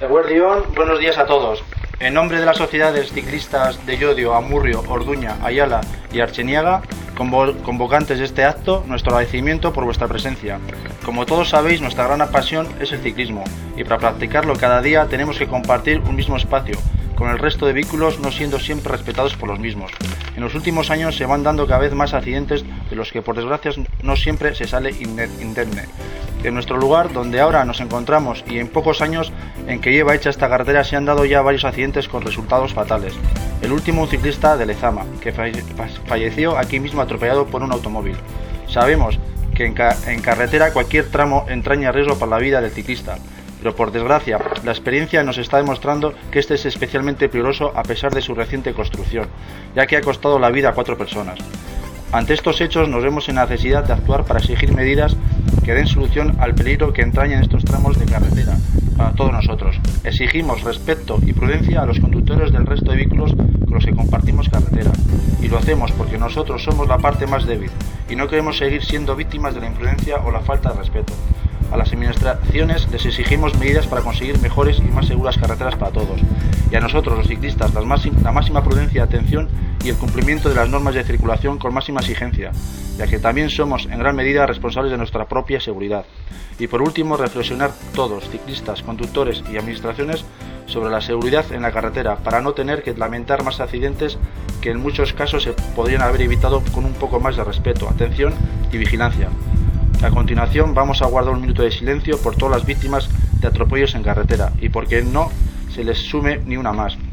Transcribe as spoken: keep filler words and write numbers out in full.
Eguerdión, buenos días a todos. En nombre de las sociedades ciclistas de Llodio, Amurrio, Orduña, Ayala y Archeniaga, convo convocantes de este acto, nuestro agradecimiento por vuestra presencia. Como todos sabéis, nuestra gran pasión es el ciclismo, y para practicarlo cada día tenemos que compartir un mismo espacio, con el resto de vehículos no siendo siempre respetados por los mismos. En los últimos años se van dando cada vez más accidentes de los que por desgracia no siempre se sale indemne. En nuestro lugar, donde ahora nos encontramos, y en pocos años en que lleva hecha esta carretera, se han dado ya varios accidentes con resultados fatales. El último, un ciclista de Lezama, que falleció aquí mismo atropellado por un automóvil. Sabemos que en, ca en carretera cualquier tramo entraña riesgo para la vida del ciclista, pero por desgracia la experiencia nos está demostrando que este es especialmente peligroso a pesar de su reciente construcción, ya que ha costado la vida a cuatro personas. Ante estos hechos nos vemos en la necesidad de actuar para exigir medidas que den solución al peligro que entrañan estos tramos de carretera para todos nosotros. Exigimos respeto y prudencia a los conductores del resto de vehículos con los que compartimos carretera, y lo hacemos porque nosotros somos la parte más débil y no queremos seguir siendo víctimas de la imprudencia o la falta de respeto. A las administraciones les exigimos medidas para conseguir mejores y más seguras carreteras para todos, y a nosotros los ciclistas la máxima, la máxima prudencia, atención y el cumplimiento de las normas de circulación con máxima exigencia, ya que también somos en gran medida responsables de nuestra propia seguridad. Y por último, reflexionar todos, ciclistas, conductores y administraciones, sobre la seguridad en la carretera, para no tener que lamentar más accidentes que en muchos casos se podrían haber evitado con un poco más de respeto, atención y vigilancia. A continuación vamos a guardar un minuto de silencio por todas las víctimas de atropellos en carretera y porque no se les sume ni una más.